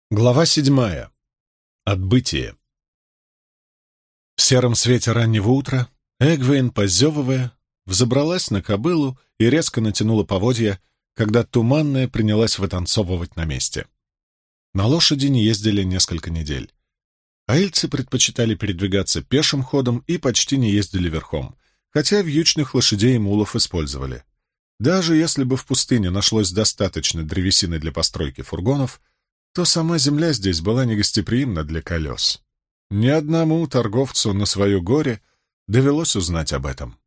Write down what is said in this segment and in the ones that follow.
Глава 7. Отбытие. В сером свете раннего утра Эгвейн, позевывая, взобралась на кобылу и резко натянула поводья, когда Туманная принялась вытанцовывать на месте. На лошади не ездили несколько недель. Аильцы предпочитали передвигаться пешим ходом и почти не ездили верхом, хотя вьючных лошадей и мулов использовали. Даже если бы в пустыне нашлось достаточно древесины для постройки фургонов, то сама земля здесь была негостеприимна для колес. Ни одному торговцу на свое горе довелось узнать об этом.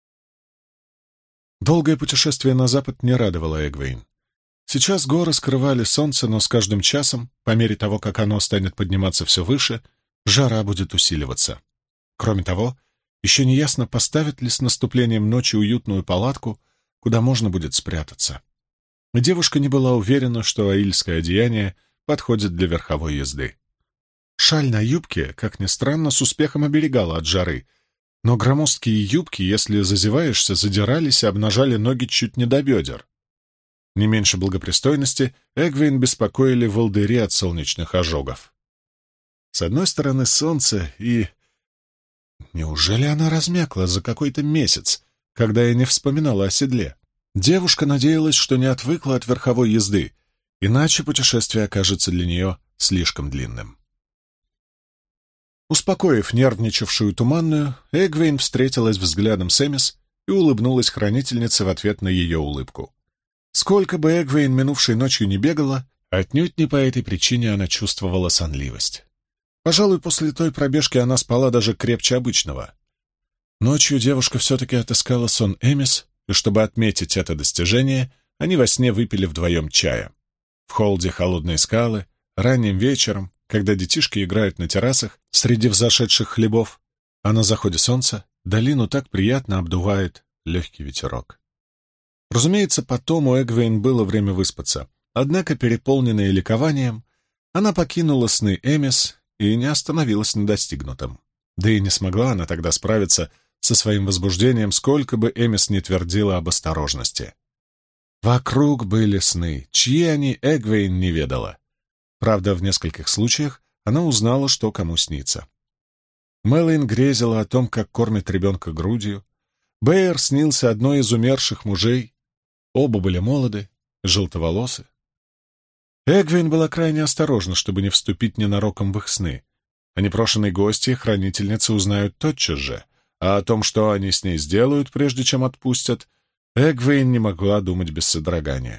Долгое путешествие на запад не радовало Эгвейн. Сейчас горы скрывали солнце, но с каждым часом, по мере того, как оно станет подниматься все выше, жара будет усиливаться. Кроме того, еще неясно, поставят ли с наступлением ночи уютную палатку, куда можно будет спрятаться. Девушка не была уверена, что аильское одеяние подходит для верховой езды. Шаль на юбке, как ни странно, с успехом оберегала от жары, но громоздкие юбки, если зазеваешься, задирались и обнажали ноги чуть не до бедер. Не меньше благопристойности Эгвейн беспокоили волдыри от солнечных ожогов. С одной стороны солнце и... Неужели она размякла за какой-то месяц, когда я не вспоминала о седле? Девушка надеялась, что не отвыкла от верховой езды, иначе путешествие окажется для нее слишком длинным. Успокоив нервничавшую Туманную, Эгвейн встретилась взглядом с Эмис и улыбнулась хранительнице в ответ на ее улыбку. Сколько бы Эгвейн минувшей ночью не бегала, отнюдь не по этой причине она чувствовала сонливость. Пожалуй, после той пробежки она спала даже крепче обычного. Ночью девушка все-таки отыскала сон Эмис, и чтобы отметить это достижение, они во сне выпили вдвоем чая. В холоде холодные скалы, ранним вечером, когда детишки играют на террасах среди взошедших хлебов, а на заходе солнца долину так приятно обдувает легкий ветерок. Разумеется, потом у Эгвейн было время выспаться, однако, переполненная ликованием, она покинула сны Эмис и не остановилась на достигнутом. Да и не смогла она тогда справиться со своим возбуждением, сколько бы Эмис не твердила об осторожности. Вокруг были сны, чьи они Эгвейн не ведала. Правда, в нескольких случаях она узнала, что кому снится. Мэлэйн грезила о том, как кормит ребенка грудью. Бэйр снился одной из умерших мужей. Оба были молоды, желтоволосы. Эгвейн была крайне осторожна, чтобы не вступить ненароком в их сны. О непрошенной гости хранительницы узнают тотчас же, а о том, что они с ней сделают, прежде чем отпустят, Эгвейн не могла думать без содрогания.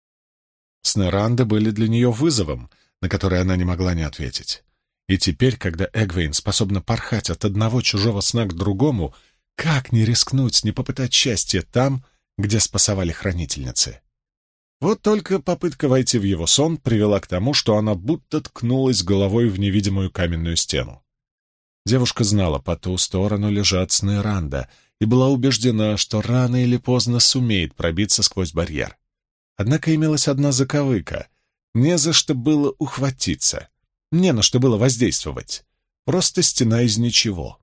Сны Ранда были для нее вызовом, на который она не могла не ответить. И теперь, когда Эгвейн способна порхать от одного чужого сна к другому, как не рискнуть, не попытать счастье там, где спасовали хранительницы? Вот только попытка войти в его сон привела к тому, что она будто ткнулась головой в невидимую каменную стену. Девушка знала, по ту сторону лежат сны Ранда, и была убеждена, что рано или поздно сумеет пробиться сквозь барьер. Однако имелась одна заковыка. Не за что было ухватиться, не на что было воздействовать. Просто стена из ничего.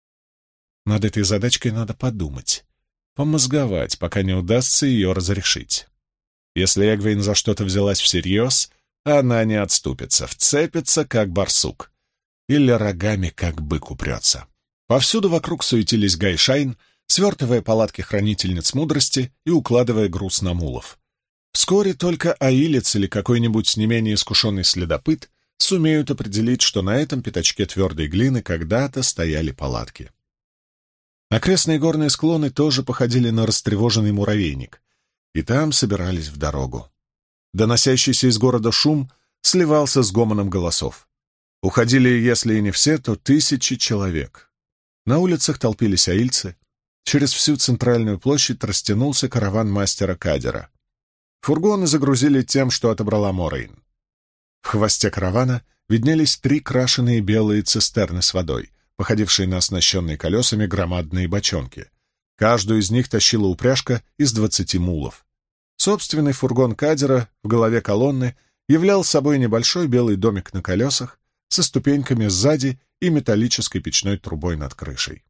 Над этой задачкой надо подумать, помозговать, пока не удастся ее разрешить. Если Эгвейн за что-то взялась всерьез, она не отступится, вцепится, как барсук, или рогами, как бык, упрется. Повсюду вокруг суетились Гайшайн, свертывая палатки хранительниц мудрости и укладывая груз на мулов. Вскоре только аилец или какой-нибудь не менее искушенный следопыт сумеют определить, что на этом пятачке твердой глины когда-то стояли палатки. Окрестные горные склоны тоже походили на растревоженный муравейник, и там собирались в дорогу. Доносящийся из города шум сливался с гомоном голосов. Уходили, если и не все, то тысячи человек. На улицах толпились аильцы. Через всю центральную площадь растянулся караван мастера Кадера. Фургоны загрузили тем, что отобрала Морейн. В хвосте каравана виднелись 3 крашеные белые цистерны с водой, походившие на оснащенные колесами громадные бочонки. Каждую из них тащила упряжка из 20 мулов. Собственный фургон Кадера в голове колонны являл собой небольшой белый домик на колесах со ступеньками сзади и металлической печной трубой над крышей.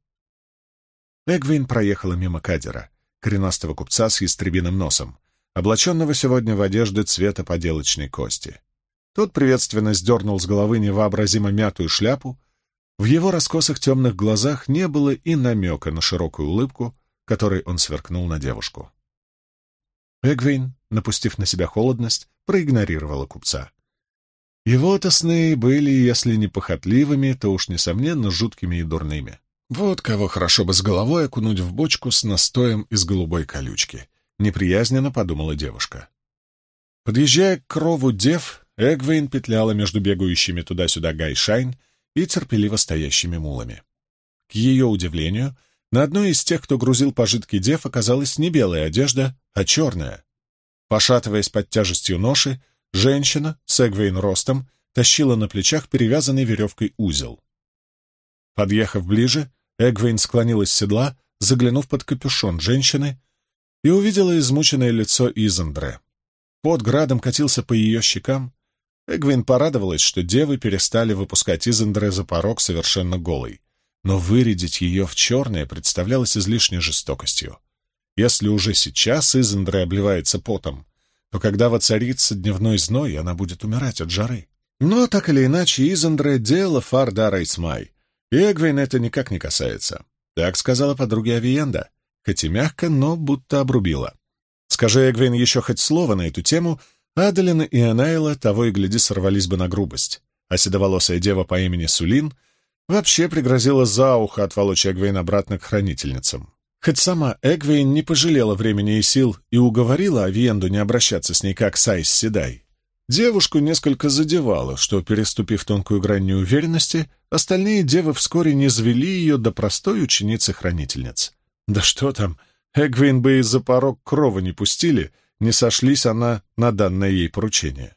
Эгвейн проехала мимо Кадера, коренастого купца с ястребиным носом, облаченного сегодня в одежды цвета поделочной кости. Тот приветственно сдернул с головы невообразимо мятую шляпу. В его раскосых темных глазах не было и намека на широкую улыбку, которой он сверкнул на девушку. Эгвейн, напустив на себя холодность, проигнорировала купца. Его-то сны были, если не похотливыми, то уж, несомненно, жуткими и дурными. Вот кого хорошо бы с головой окунуть в бочку с настоем из голубой колючки, неприязненно подумала девушка. Подъезжая к крову дев, Эгвейн петляла между бегающими туда-сюда Гай-Шайн и терпеливо стоящими мулами. К ее удивлению, на одной из тех, кто грузил пожитки дев, оказалась не белая одежда, а черная. Пошатываясь под тяжестью ноши, женщина с Эгвейн ростом тащила на плечах перевязанный веревкой узел. Подъехав ближе, Эгвейн склонилась с седла, заглянув под капюшон женщины, и увидела измученное лицо Изендре. Пот градом катился по ее щекам. Эгвейн порадовалась, что девы перестали выпускать Изендре за порог совершенно голой, но вырядить ее в черное представлялось излишней жестокостью. Если уже сейчас Изендре обливается потом, то когда воцарится дневной зной, она будет умирать от жары. Но, так или иначе, Изендре — дело Фар-дара Эйсмай, и Эгвейн это никак не касается. Так сказала подруге Авиенда, хоть и мягко, но будто обрубила. Скажи Эгвейн еще хоть слово на эту тему, Адалин и Энайла того и гляди сорвались бы на грубость, а седоволосая дева по имени Сулин вообще пригрозила за ухо отволочь Эгвейн обратно к хранительницам. Хоть сама Эгвейн не пожалела времени и сил и уговорила Авиенду не обращаться с ней как с Айс Седай, девушку несколько задевало, что, переступив тонкую грань неуверенности, остальные девы вскоре низвели ее до простой ученицы-хранительниц. Да что там, Эгвейн бы и за порог крова не пустили, не сошлись она на данное ей поручение.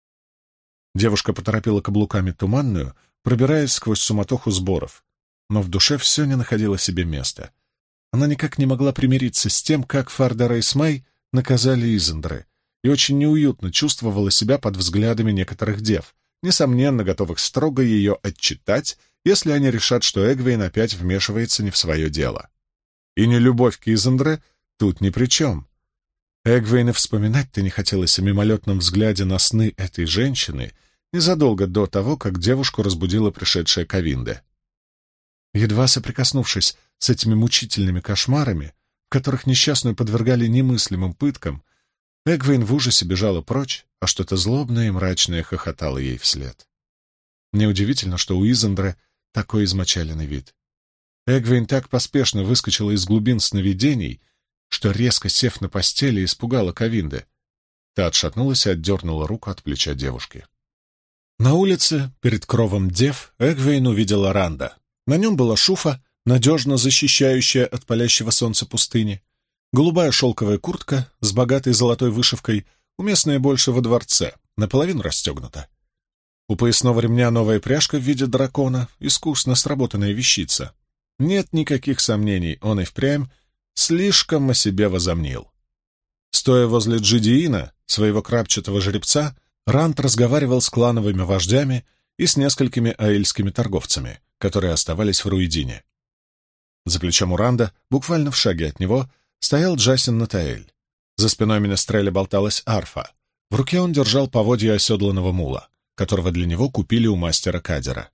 Девушка поторопила каблуками Туманную, пробираясь сквозь суматоху сборов, но в душе все не находило себе места. Она никак не могла примириться с тем, как Фар-дара Эйсмай наказали Изендре, и очень неуютно чувствовала себя под взглядами некоторых дев, несомненно готовых строго ее отчитать, если они решат, что Эгвейн опять вмешивается не в свое дело. И нелюбовь к Изендре тут ни при чем. Эгвейн и вспоминать-то не хотелось о мимолетном взгляде на сны этой женщины незадолго до того, как девушку разбудила пришедшая Ковинде. Едва соприкоснувшись с этими мучительными кошмарами, в которых несчастную подвергали немыслимым пыткам, Эгвейн в ужасе бежала прочь, а что-то злобное и мрачное хохотало ей вслед. Неудивительно, что у Изендре такой измочаленный вид. Эгвейн так поспешно выскочила из глубин сновидений, что, резко сев на постели, испугала Ковинде. Та отшатнулась и отдернула руку от плеча девушки. На улице, перед кровом дев, Эгвейн увидела Ранда. На нем была шуфа, надежно защищающая от палящего солнца пустыни, голубая шелковая куртка с богатой золотой вышивкой, уместная больше во дворце, наполовину расстегнута. У поясного ремня новая пряжка в виде дракона, искусно сработанная вещица. Нет никаких сомнений, он и впрямь слишком о себе возомнил. Стоя возле Джидиина, своего крапчатого жеребца, Ранд разговаривал с клановыми вождями и с несколькими аэльскими торговцами, которые оставались в Руидине. За плечом у Ранда, буквально в шаге от него, стоял Джасин Натаэль. За спиной Менестреля болталась арфа. В руке он держал поводья оседланного мула, которого для него купили у мастера Кадера.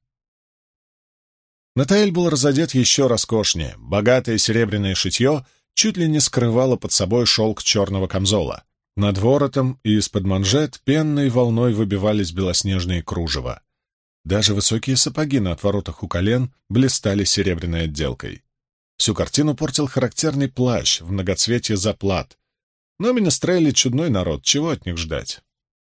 Натаэль был разодет еще роскошнее. Богатое серебряное шитье чуть ли не скрывало под собой шелк черного камзола. Над воротом и из-под манжет пенной волной выбивались белоснежные кружева. Даже высокие сапоги на отворотах у колен блистали серебряной отделкой. Всю картину портил характерный плащ в многоцветье заплат. Но Менестрели — чудной народ, чего от них ждать?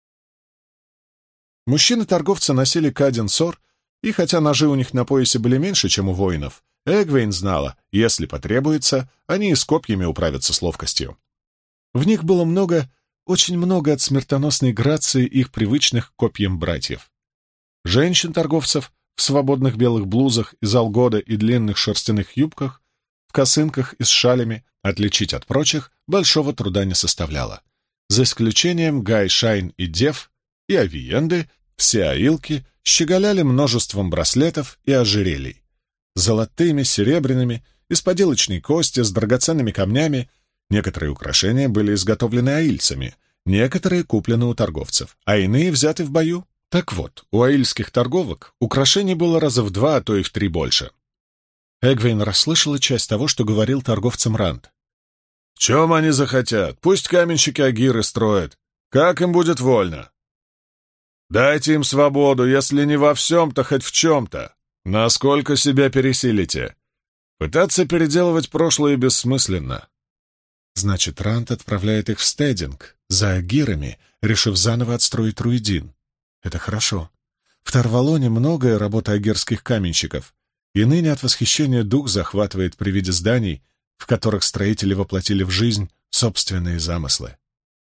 Мужчины-торговцы носили каден-сор, и хотя ножи у них на поясе были меньше, чем у воинов, Эгвейн знала, если потребуется, они и с копьями управятся с ловкостью. В них было много, очень много от смертоносной грации их привычных к копьям братьев. Женщин-торговцев в свободных белых блузах из алгода и длинных шерстяных юбках, в косынках и с шалями, отличить от прочих большого труда не составляло. За исключением Гай-Шайн и Дев, и Авиенды, все аилки щеголяли множеством браслетов и ожерелий. Золотыми, серебряными, из поделочной кости, с драгоценными камнями. Некоторые украшения были изготовлены аильцами, некоторые куплены у торговцев, а иные взяты в бою. Так вот, у аильских торговок украшений было раза в 2, а то и в 3 больше. Эгвейн расслышала часть того, что говорил торговцам Ранд. «В чем они захотят? Пусть каменщики Агиры строят. Как им будет вольно? Дайте им свободу, если не во всем, то хоть в чем-то. Насколько себя пересилите? Пытаться переделывать прошлое бессмысленно». Значит, Ранд отправляет их в Стединг, за Агирами, решив заново отстроить Руидин. Это хорошо. В Тарвалоне многое работа агирских каменщиков, и ныне от восхищения дух захватывает при виде зданий, в которых строители воплотили в жизнь собственные замыслы.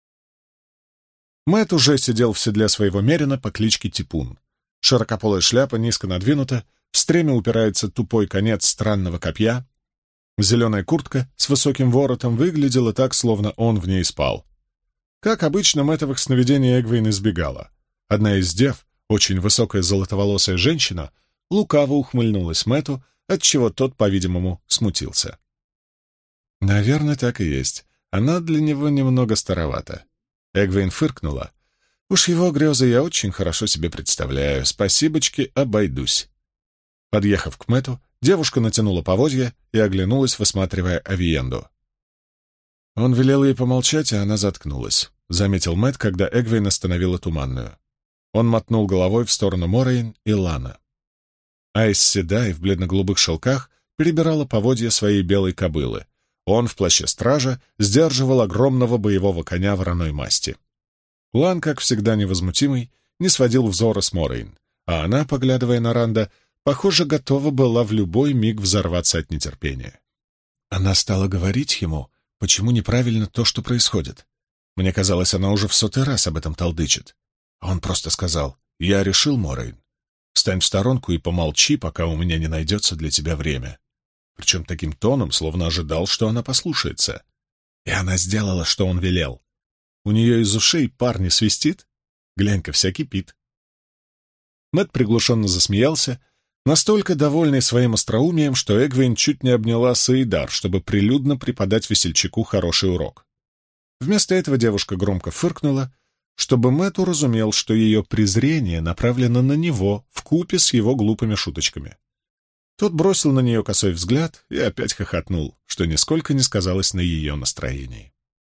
Мэтт уже сидел в седле своего мерина по кличке Типун. Широкополая шляпа низко надвинута, в стремя упирается тупой конец странного копья. Зеленая куртка с высоким воротом выглядела так, словно он в ней спал. Как обычно, Мэттовых сновидений Эгвейн избегала. Одна из дев, очень высокая золотоволосая женщина, лукаво ухмыльнулась Мэтту, отчего тот, по-видимому, смутился. Наверное, так и есть. Она для него немного старовата. Эгвейн фыркнула. Уж его грезы я очень хорошо себе представляю. Спасибочки, обойдусь. Подъехав к Мэтту, девушка натянула поводья и оглянулась, высматривая Авиенду. Он велел ей помолчать, и она заткнулась, заметил Мэтт, когда Эгвейн остановила Туманную. Он мотнул головой в сторону Морейн и Лана. Айс Седай в бледно-голубых шелках перебирала поводья своей белой кобылы. Он в плаще стража сдерживал огромного боевого коня вороной масти. Лан, как всегда невозмутимый, не сводил взора с Морейн, а она, поглядывая на Ранда, похоже, готова была в любой миг взорваться от нетерпения. Она стала говорить ему, почему неправильно то, что происходит. Мне казалось, она уже в 100-й раз об этом толдычит. А он просто сказал: «Я решил, Морейн. Встань в сторонку и помолчи, пока у меня не найдется для тебя время». Причем таким тоном, словно ожидал, что она послушается. И она сделала, что он велел. У нее из ушей пар не свистит? Глянь-ка, вся кипит. Мэтт приглушенно засмеялся, настолько довольный своим остроумием, что Эгвейн чуть не обняла Саидар, чтобы прилюдно преподать весельчаку хороший урок. Вместо этого девушка громко фыркнула, чтобы Мэтт уразумел, что ее презрение направлено на него вкупе с его глупыми шуточками. Тот бросил на нее косой взгляд и опять хохотнул, что нисколько не сказалось на ее настроении.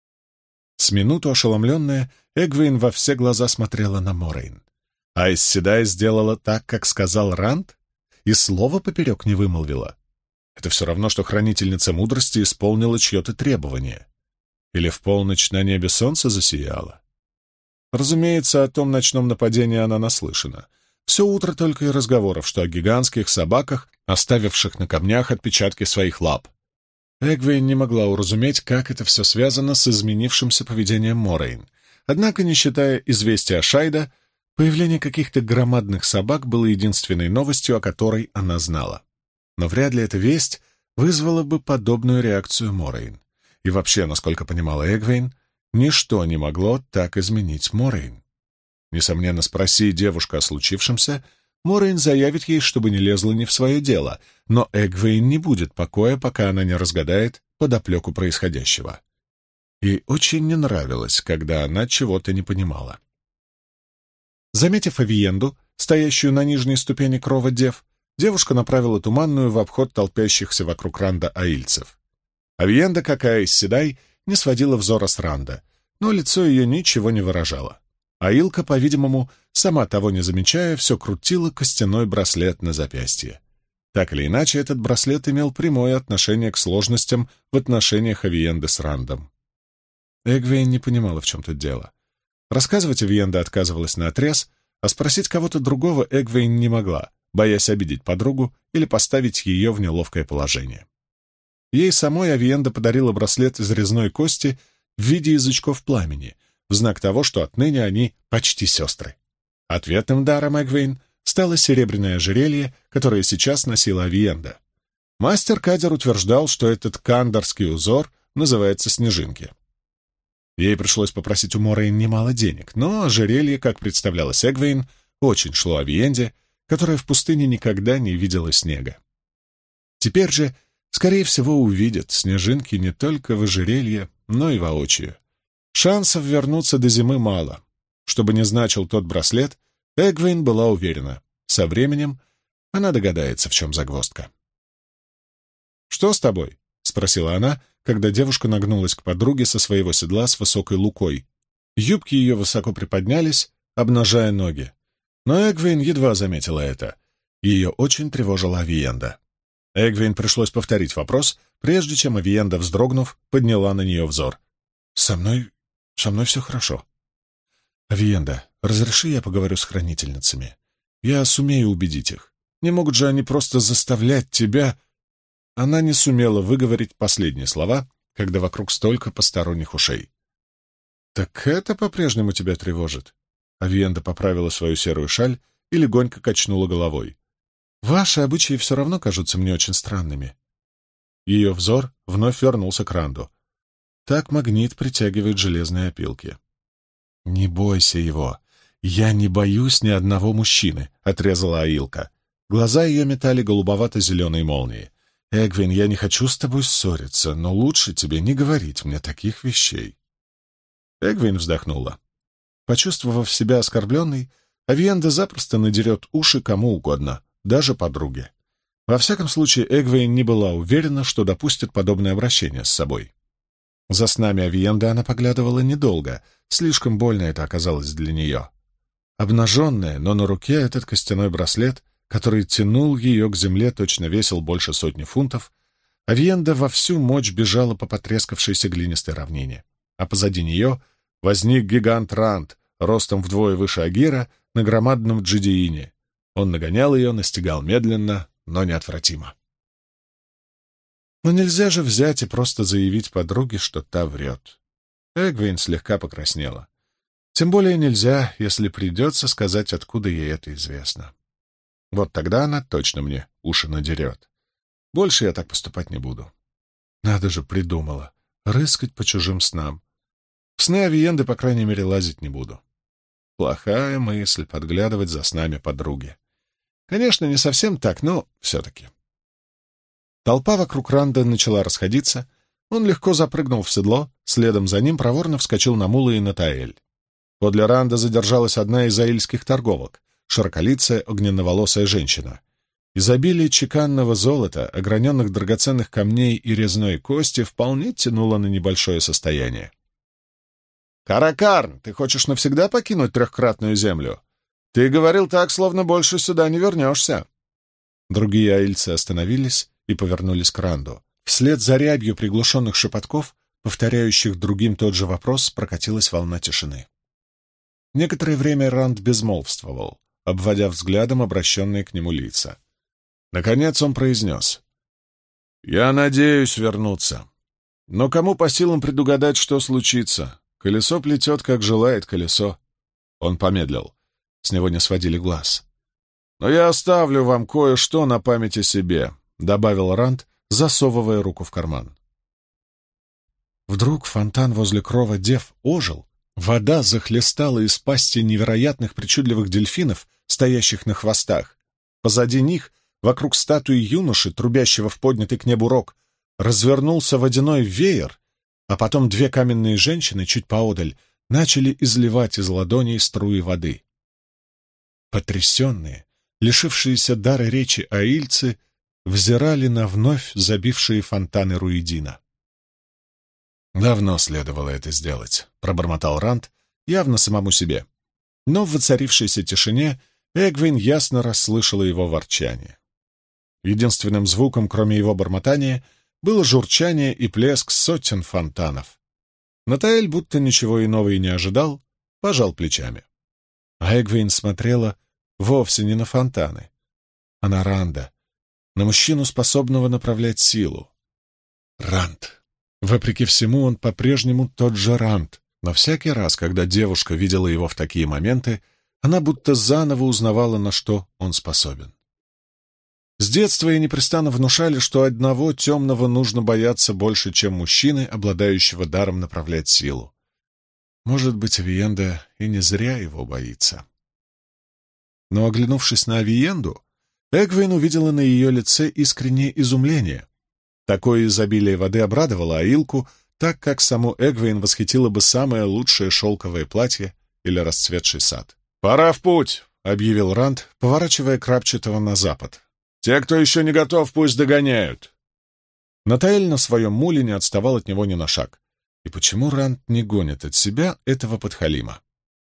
С минуту ошеломленная, Эгвейн во все глаза смотрела на Морейн. Айс Седай сделала так, как сказал Ранд, и слова поперек не вымолвила. Это все равно, что хранительница мудрости исполнила чье-то требование. Или в полночь на небе солнце засияло. Разумеется, о том ночном нападении она наслышана. Все утро только и разговоров, что о гигантских собаках, оставивших на камнях отпечатки своих лап. Эгвейн не могла уразуметь, как это все связано с изменившимся поведением Морейн. Однако, не считая известия о Шайда, появление каких-то громадных собак было единственной новостью, о которой она знала. Но вряд ли эта весть вызвала бы подобную реакцию Морейн. И вообще, насколько понимала Эгвейн, ничто не могло так изменить Морейн. Несомненно, спроси девушка о случившемся, Морейн заявит ей, чтобы не лезла не в свое дело, но Эгвейн не будет покоя, пока она не разгадает подоплеку происходящего. Ей очень не нравилось, когда она чего-то не понимала. Заметив Авиенду, стоящую на нижней ступени крова дев, девушка направила Туманную в обход толпящихся вокруг Ранда аильцев. Авиенда, как и Айс Седай, не сводила взора с Ранда, но лицо ее ничего не выражало. Аилка, по-видимому, сама того не замечая, все крутила костяной браслет на запястье. Так или иначе, этот браслет имел прямое отношение к сложностям в отношениях Авиенды с Рандом. Эгвейн не понимала, в чем тут дело. Рассказывать Авиенда отказывалась наотрез, а спросить кого-то другого Эгвейн не могла, боясь обидеть подругу или поставить ее в неловкое положение. Ей самой Авиенда подарила браслет из резной кости в виде язычков пламени, в знак того, что отныне они почти сестры. Ответным даром Эгвейн стало серебряное ожерелье, которое сейчас носила Авиенда. Мастер Кадер утверждал, что этот кандарский узор называется снежинки. Ей пришлось попросить у Морейн немало денег, но ожерелье, как представлялось Эгвейн, очень шло Авиенде, которая в пустыне никогда не видела снега. Теперь же, скорее всего, увидят снежинки не только в ожерелье, но и воочию. Шансов вернуться до зимы мало. Что бы ни значил тот браслет, Эгвейн была уверена, со временем она догадается, в чем загвоздка. «Что с тобой?» — спросила она, когда девушка нагнулась к подруге со своего седла с высокой лукой. Юбки ее высоко приподнялись, обнажая ноги. Но Эгвейн едва заметила это. Ее очень тревожила Авиенда. Эгвейн пришлось повторить вопрос, прежде чем Авиенда, вздрогнув, подняла на нее взор. Со мной все хорошо. Авиенда, разреши я поговорю с хранительницами. Я сумею убедить их. Не могут же они просто заставлять тебя...» Она не сумела выговорить последние слова, когда вокруг столько посторонних ушей. «Так это по-прежнему тебя тревожит?» Авиенда поправила свою серую шаль и легонько качнула головой. «Ваши обычаи все равно кажутся мне очень странными». Ее взор вновь вернулся к Ранду. Так магнит притягивает железные опилки. «Не бойся его. Я не боюсь ни одного мужчины», — отрезала Аилка. Глаза ее метали голубовато-зеленые молнии. «Эгвин, я не хочу с тобой ссориться, но лучше тебе не говорить мне таких вещей». Эгвин вздохнула. Почувствовав себя оскорбленной, Авиенда запросто надерет уши кому угодно, даже подруге. Во всяком случае, Эгвин не была уверена, что допустит подобное обращение с собой. За снами Авиенды она поглядывала недолго, слишком больно это оказалось для нее. Обнаженная, но на руке этот костяной браслет, который тянул ее к земле, точно весил больше 100 фунтов, Авиенда во всю мощь бежала по потрескавшейся глинистой равнине. А позади нее возник гигант Ранд, ростом вдвое выше Агира, на громадном джедиине. Он нагонял ее, настигал медленно, но неотвратимо. Но нельзя же взять и просто заявить подруге, что та врет. Эгвейн слегка покраснела. Тем более нельзя, если придется сказать, откуда ей это известно. Вот тогда она точно мне уши надерет. Больше я так поступать не буду. Надо же, придумала. Рыскать по чужим снам. В сны Авиенды, по крайней мере, лазить не буду. Плохая мысль — подглядывать за снами подруги. Конечно, не совсем так, но все-таки. Толпа вокруг Ранда начала расходиться. Он легко запрыгнул в седло, следом за ним проворно вскочил на мула и на Таэль. Подле Ранда задержалась одна из аильских торговок, широколицая, огненноволосая женщина. Изобилие чеканного золота, ограненных драгоценных камней и резной кости вполне тянуло на небольшое состояние. «Каракарн, ты хочешь навсегда покинуть трехкратную землю? Ты говорил так, словно больше сюда не вернешься». Другие аильцы остановились и повернулись к Ранду. Вслед за рябью приглушенных шепотков, повторяющих другим тот же вопрос, прокатилась волна тишины. Некоторое время Ранд безмолвствовал, обводя взглядом обращенные к нему лица. Наконец он произнес: «Я надеюсь вернуться. Но кому по силам предугадать, что случится? Колесо плетет, как желает колесо». Он помедлил. С него не сводили глаз. «Но я оставлю вам кое-что на память о себе», — добавил Ранд, засовывая руку в карман. Вдруг фонтан возле крова дев ожил. Вода захлестала из пасти невероятных причудливых дельфинов, стоящих на хвостах. Позади них, вокруг статуи юноши, трубящего в поднятый к небу рог, развернулся водяной веер, а потом две каменные женщины чуть поодаль начали изливать из ладоней струи воды. Потрясенные, лишившиеся дара речи аильцы взирали на вновь забившие фонтаны Руидина. «Давно следовало это сделать», — пробормотал Ранд, явно самому себе. Но в воцарившейся тишине Эгвин ясно расслышала его ворчание. Единственным звуком, кроме его бормотания, было журчание и плеск сотен фонтанов. Натаэль, будто ничего иного и не ожидал, пожал плечами. А Эгвин смотрела вовсе не на фонтаны, а на Ранда, на мужчину, способного направлять силу. Ранд. Вопреки всему, он по-прежнему тот же Ранд, но всякий раз, когда девушка видела его в такие моменты, она будто заново узнавала, на что он способен. С детства ей непрестанно внушали, что одного темного нужно бояться больше, чем мужчины, обладающего даром направлять силу. Может быть, Авиенда и не зря его боится. Но, оглянувшись на Авиенду, Эгвин увидела на ее лице искреннее изумление. Такое изобилие воды обрадовало Аилку, так как саму Эгвин восхитило бы самое лучшее шелковое платье или расцветший сад. «Пора в путь!» — объявил Ранд, поворачивая Крапчатого на запад. «Те, кто еще не готов, пусть догоняют!» Натаэль на своем муле не отставал от него ни на шаг. И почему Ранд не гонит от себя этого подхалима?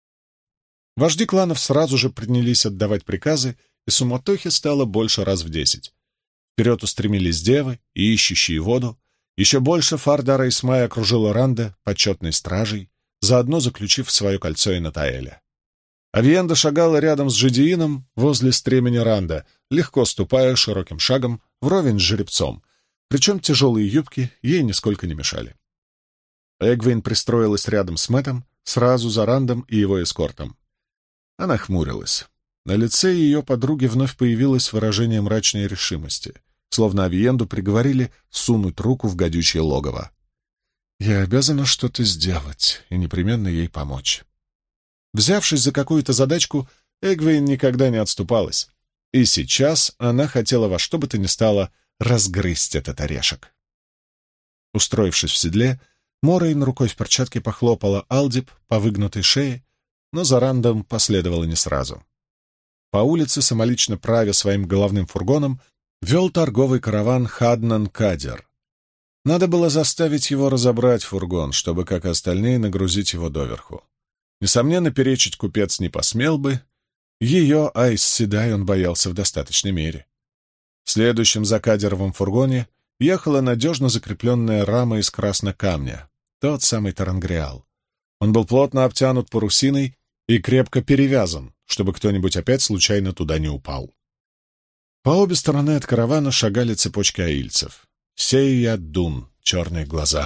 Вожди кланов сразу же принялись отдавать приказы, и суматохи стало больше раз в 10. Вперед устремились девы и ищущие воду. Еще больше Фардара Исмай окружила Ранда почетной стражей, заодно заключив в свое кольцо и Натаэля. Авиенда шагала рядом с Жидиином возле стремени Ранда, легко ступая широким шагом вровень с жеребцом, причем тяжелые юбки ей нисколько не мешали. Эгвейн пристроилась рядом с Мэттом, сразу за Рандом и его эскортом. Она хмурилась. На лице ее подруги вновь появилось выражение мрачной решимости, словно Авиенду приговорили сунуть руку в гадючее логово. «Я обязана что-то сделать и непременно ей помочь». Взявшись за какую-то задачку, Эгвейн никогда не отступалась, и сейчас она хотела во что бы то ни стало разгрызть этот орешек. Устроившись в седле, Морейн рукой в перчатке похлопала Алдип по выгнутой шее, но за Рандом последовала не сразу. По улице, самолично правя своим головным фургоном, вел торговый караван Хаднан-Кадер. Надо было заставить его разобрать фургон, чтобы, как и остальные, нагрузить его доверху. Несомненно, перечить купец не посмел бы. Ее Айс Седай он боялся в достаточной мере. В следующем за Кадеровом фургоне ехала надежно закрепленная рама из краснокамня, тот самый Тарангриал. Он был плотно обтянут парусиной и крепко перевязан, чтобы кто-нибудь опять случайно туда не упал. По обе стороны от каравана шагали цепочки аильцев. Сейя-Дун, черные глаза.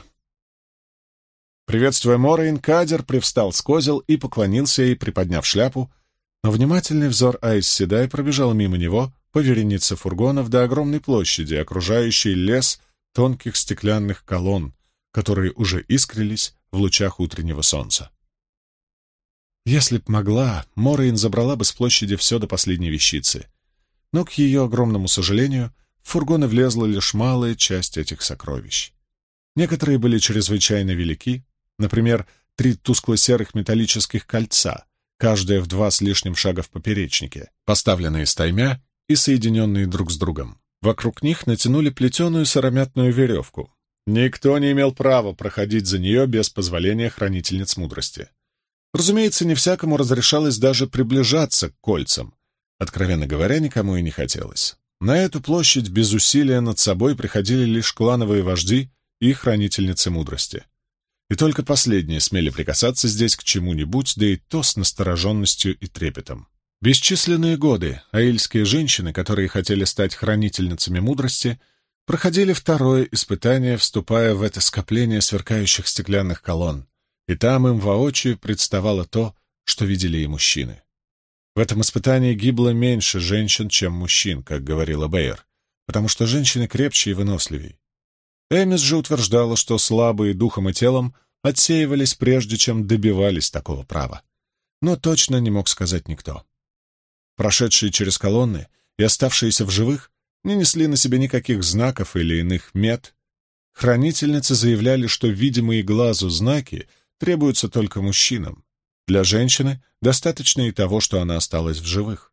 Приветствуя Морейн, Кадер привстал с козел и поклонился ей, приподняв шляпу, но внимательный взор Айс Седай пробежал мимо него по веренице фургонов до огромной площади, окружающей лес тонких стеклянных колонн, которые уже искрились в лучах утреннего солнца. Если б могла, Морейн забрала бы с площади все до последней вещицы, но, к ее огромному сожалению, в фургоны влезла лишь малая часть этих сокровищ. Некоторые были чрезвычайно велики, например, 3 тускло-серых металлических кольца, каждое в 2 с лишним шага в поперечнике, поставленные стаймя и соединенные друг с другом. Вокруг них натянули плетеную сыромятную веревку. Никто не имел права проходить за нее без позволения хранительниц мудрости. Разумеется, не всякому разрешалось даже приближаться к кольцам. Откровенно говоря, никому и не хотелось. На эту площадь без усилия над собой приходили лишь клановые вожди и хранительницы мудрости. И только последние смели прикасаться здесь к чему-нибудь, да и то с настороженностью и трепетом. Бесчисленные годы аильские женщины, которые хотели стать хранительницами мудрости, проходили второе испытание, вступая в это скопление сверкающих стеклянных колонн, и там им воочию представало то, что видели и мужчины. В этом испытании гибло меньше женщин, чем мужчин, как говорила Бэйр, потому что женщины крепче и выносливей. Эмис же утверждала, что слабые духом и телом отсеивались прежде, чем добивались такого права. Но точно не мог сказать никто. Прошедшие через колонны и оставшиеся в живых не несли на себе никаких знаков или иных мет. Хранительницы заявляли, что видимые глазу знаки требуются только мужчинам. Для женщины достаточно и того, что она осталась в живых.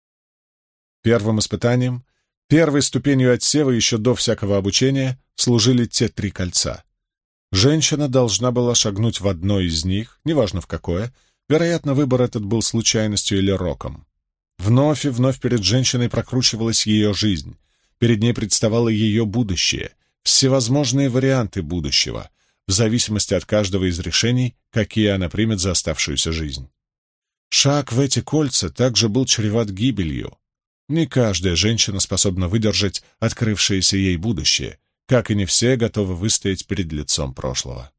Первым испытанием, первой ступенью отсева еще до всякого обучения служили те 3 кольца. Женщина должна была шагнуть в одно из них, неважно в какое, вероятно, выбор этот был случайностью или роком. Вновь и вновь перед женщиной прокручивалась ее жизнь, перед ней представало ее будущее, всевозможные варианты будущего, в зависимости от каждого из решений, какие она примет за оставшуюся жизнь. Шаг в эти кольца также был чреват гибелью. Не каждая женщина способна выдержать открывшееся ей будущее, как и не все готовы выстоять перед лицом прошлого.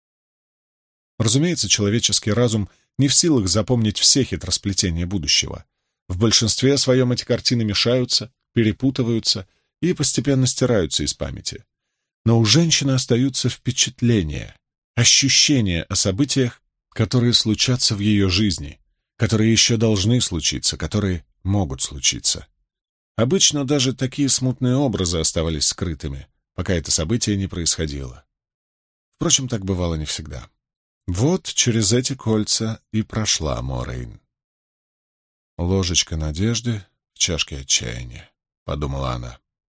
Разумеется, человеческий разум не в силах запомнить все хитросплетения будущего. В большинстве своем эти картины мешаются, перепутываются и постепенно стираются из памяти. Но у женщины остаются впечатления, ощущения о событиях, которые случатся в ее жизни, которые еще должны случиться, которые могут случиться. Обычно даже такие смутные образы оставались скрытыми, пока это событие не происходило. Впрочем, так бывало не всегда. Вот через эти кольца и прошла Морейн. «Ложечка надежды в чашке отчаяния», — подумала она.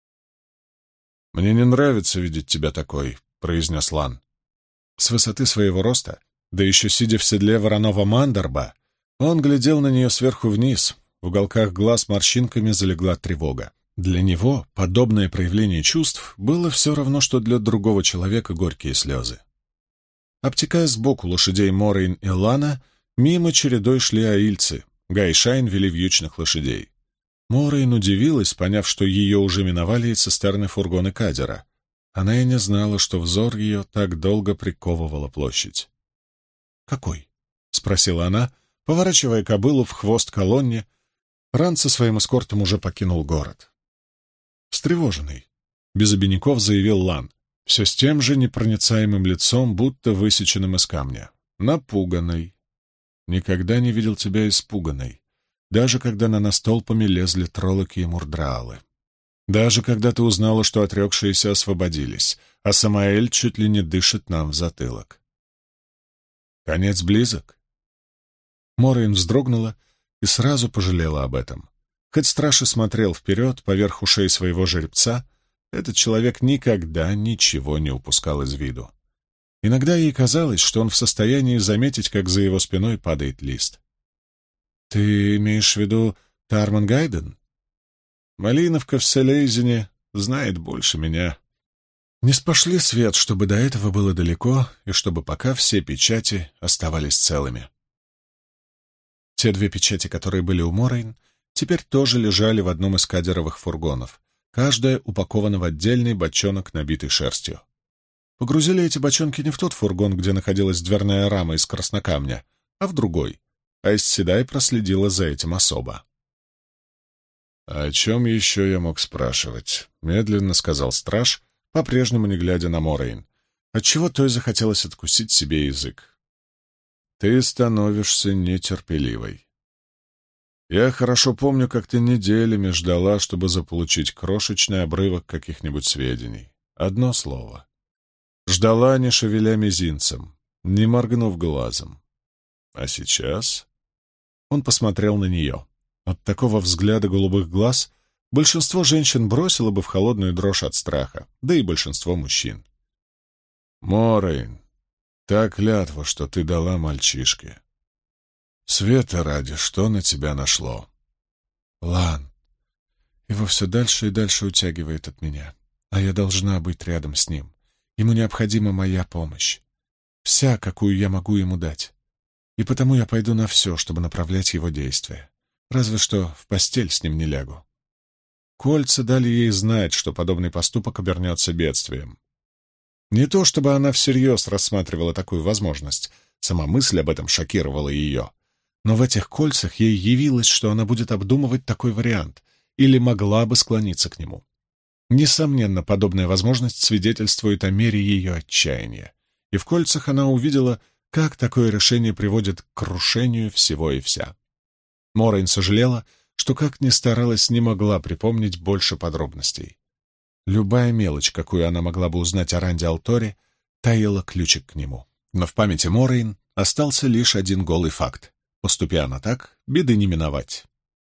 «Мне не нравится видеть тебя такой», — произнес Лан. С высоты своего роста, да еще сидя в седле вороного мандерба, он глядел на нее сверху вниз. В уголках глаз морщинками залегла тревога. Для него подобное проявление чувств было все равно, что для другого человека горькие слезы. Обтекая сбоку лошадей Морейн и Лана, мимо чередой шли аильцы. Гай и Шайн вели вьючных лошадей. Морейн удивилась, поняв, что ее уже миновали и цистерны фургоны Кадера. Она и не знала, что взор ее так долго приковывала площадь. «Какой?» — спросила она, поворачивая кобылу в хвост колонне. Ран со своим эскортом уже покинул город. «Встревоженный», — без обиняков заявил Лан, все с тем же непроницаемым лицом, будто высеченным из камня. «Напуганный. Никогда не видел тебя испуганной, даже когда на нас толпами лезли троллоки и мурдраалы. Даже когда ты узнала, что отрекшиеся освободились, а Самаэль чуть ли не дышит нам в затылок. Конец близок?» Морейн вздрогнула и сразу пожалела об этом. Хоть страж и смотрел вперед, поверх ушей своего жеребца, этот человек никогда ничего не упускал из виду. Иногда ей казалось, что он в состоянии заметить, как за его спиной падает лист. «Ты имеешь в виду Тарман Гайден?» «Малиновка в Селейзене знает больше меня. Не спошли свет, чтобы до этого было далеко, и чтобы пока все печати оставались целыми». Те две печати, которые были у Морейн, теперь тоже лежали в одном из кадеровых фургонов, каждая упакована в отдельный бочонок, набитый шерстью. Погрузили эти бочонки не в тот фургон, где находилась дверная рама из краснокамня, а в другой, а Айс Седай проследила за этим особо. «О чем еще я мог спрашивать?» — медленно сказал страж, по-прежнему не глядя на Морейн, отчего той захотелось откусить себе язык. «Ты становишься нетерпеливой. Я хорошо помню, как ты неделями ждала, чтобы заполучить крошечный обрывок каких-нибудь сведений. Одно слово. Ждала, не шевеля мизинцем, не моргнув глазом. А сейчас...» Он посмотрел на нее. От такого взгляда голубых глаз большинство женщин бросило бы в холодную дрожь от страха, да и большинство мужчин. «Морейн, та клятва, что ты дала мальчишке. Света ради, что на тебя нашло?» «Лан, его все дальше и дальше утягивает от меня, а я должна быть рядом с ним. Ему необходима моя помощь, вся, какую я могу ему дать. И потому я пойду на все, чтобы направлять его действия. Разве что в постель с ним не лягу». Кольца дали ей знать, что подобный поступок обернется бедствием. Не то чтобы она всерьез рассматривала такую возможность, сама мысль об этом шокировала ее, но в этих кольцах ей явилось, что она будет обдумывать такой вариант или могла бы склониться к нему. Несомненно, подобная возможность свидетельствует о мере ее отчаяния, и в кольцах она увидела, как такое решение приводит к крушению всего и вся. Морейн сожалела, что как ни старалась, не могла припомнить больше подробностей. Любая мелочь, какую она могла бы узнать о Ранди Алторе, таила ключик к нему. Но в памяти Морейн остался лишь один голый факт. Поступи она так, беды не миновать.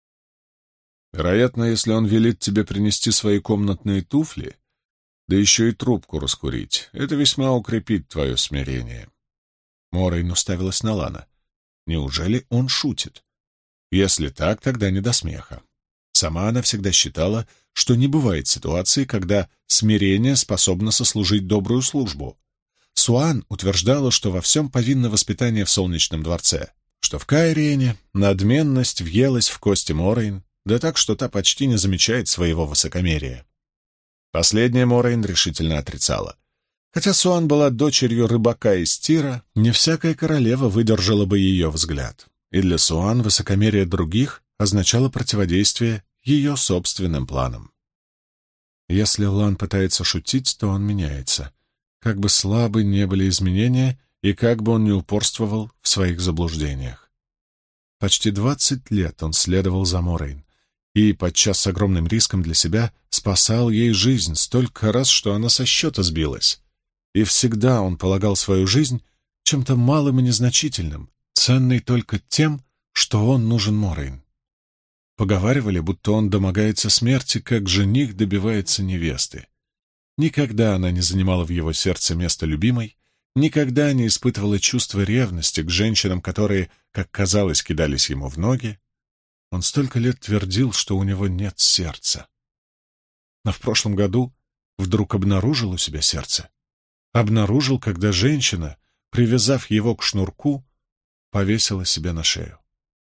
«Вероятно, если он велит тебе принести свои комнатные туфли, да еще и трубку раскурить, это весьма укрепит твое смирение». Морейн уставилась на Лана. Неужели он шутит? Если так, тогда не до смеха. Сама она всегда считала, что не бывает ситуации, когда смирение способно сослужить добрую службу. Суан утверждала, что во всем повинно воспитание в Солнечном дворце, что в Кайриене надменность въелась в кости Морейн, да так, что та почти не замечает своего высокомерия. Последнее Морейн решительно отрицала. Хотя Суан была дочерью рыбака из Тира, не всякая королева выдержала бы ее взгляд. И для Суан высокомерие других означало противодействие ее собственным планам. Если Лан пытается шутить, то он меняется. Как бы слабы не были изменения, и как бы он ни упорствовал в своих заблуждениях. Почти 20 лет он следовал за Морейн, и, подчас с огромным риском для себя, спасал ей жизнь столько раз, что она со счета сбилась. И всегда он полагал свою жизнь чем-то малым и незначительным, ценной только тем, что он нужен Морейн. Поговаривали, будто он домогается смерти, как жених добивается невесты. Никогда она не занимала в его сердце место любимой, никогда не испытывала чувства ревности к женщинам, которые, как казалось, кидались ему в ноги. Он столько лет твердил, что у него нет сердца. Но в прошлом году вдруг обнаружил у себя сердце. Обнаружил, когда женщина, привязав его к шнурку, повесила себе на шею.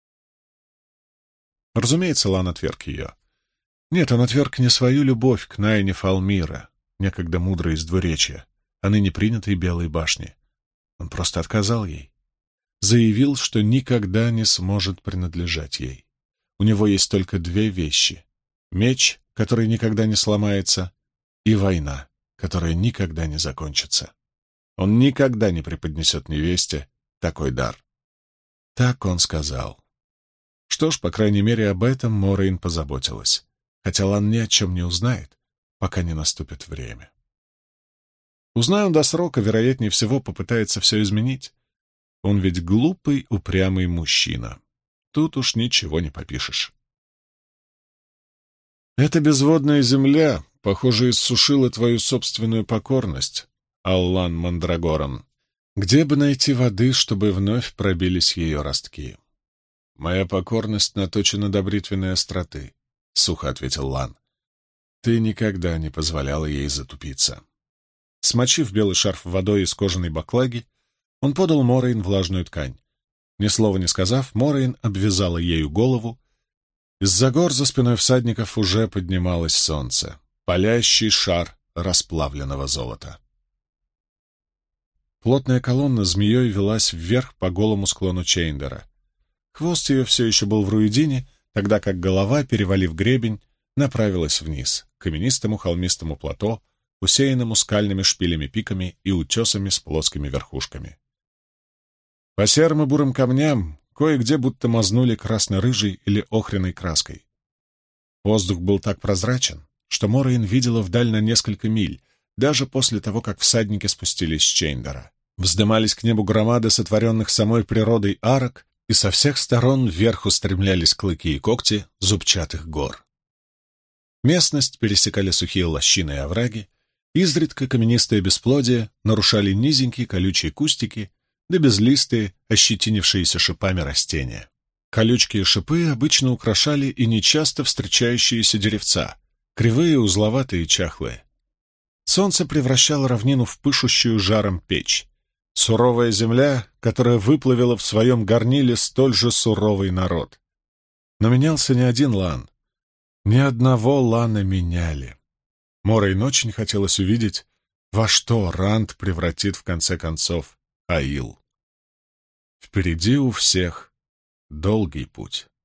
Разумеется, Лан отверг ее. Нет, он отверг не свою любовь к Найне Фалмира, некогда мудрой из двуречья, а ныне принятой Белой башни. Он просто отказал ей. Заявил, что никогда не сможет принадлежать ей. У него есть только две вещи — меч, который никогда не сломается, и война, которая никогда не закончится. Он никогда не преподнесет невесте такой дар. Так он сказал. Что ж, по крайней мере, об этом Морейн позаботилась, хотя Лан ни о чем не узнает, пока не наступит время. Узнай он до срока, вероятнее всего, попытается все изменить. Он ведь глупый, упрямый мужчина. Тут уж ничего не попишешь. Эта безводная земля, похоже, иссушила твою собственную покорность, Аллан Мандрагоран. Где бы найти воды, чтобы вновь пробились ее ростки? Моя покорность наточена до бритвенной остроты, — сухо ответил Лан. Ты никогда не позволяла ей затупиться. Смочив белый шарф водой из кожаной баклаги, он подал Морейн влажную ткань. Ни слова не сказав, Морейн обвязала ею голову. Из-за гор за спиной всадников уже поднималось солнце, палящий шар расплавленного золота. Плотная колонна змеей велась вверх по голому склону Чейндера. Хвост ее все еще был в руидине, тогда как голова, перевалив гребень, направилась вниз, к каменистому холмистому плато, усеянному скальными шпилями-пиками и утесами с плоскими верхушками. По серым и бурым камням кое-где будто мазнули красно-рыжей или охряной краской. Воздух был так прозрачен, что Морейн видела вдаль на несколько миль, даже после того, как всадники спустились с Чейндера. Вздымались к небу громады сотворенных самой природой арок, и со всех сторон вверх устремлялись клыки и когти зубчатых гор. Местность пересекали сухие лощины и овраги, изредка каменистое бесплодие нарушали низенькие колючие кустики да безлистые, ощетинившиеся шипами растения. Колючки и шипы обычно украшали и нечасто встречающиеся деревца, кривые, узловатые и чахлые. Солнце превращало равнину в пышущую жаром печь. Суровая земля, которая выплавила в своем горниле столь же суровый народ. Но менялся не один Лан. Ни одного Лана меняли. Морейн очень хотелось увидеть, во что Ранд превратит в конце концов Аил. Впереди у всех долгий путь.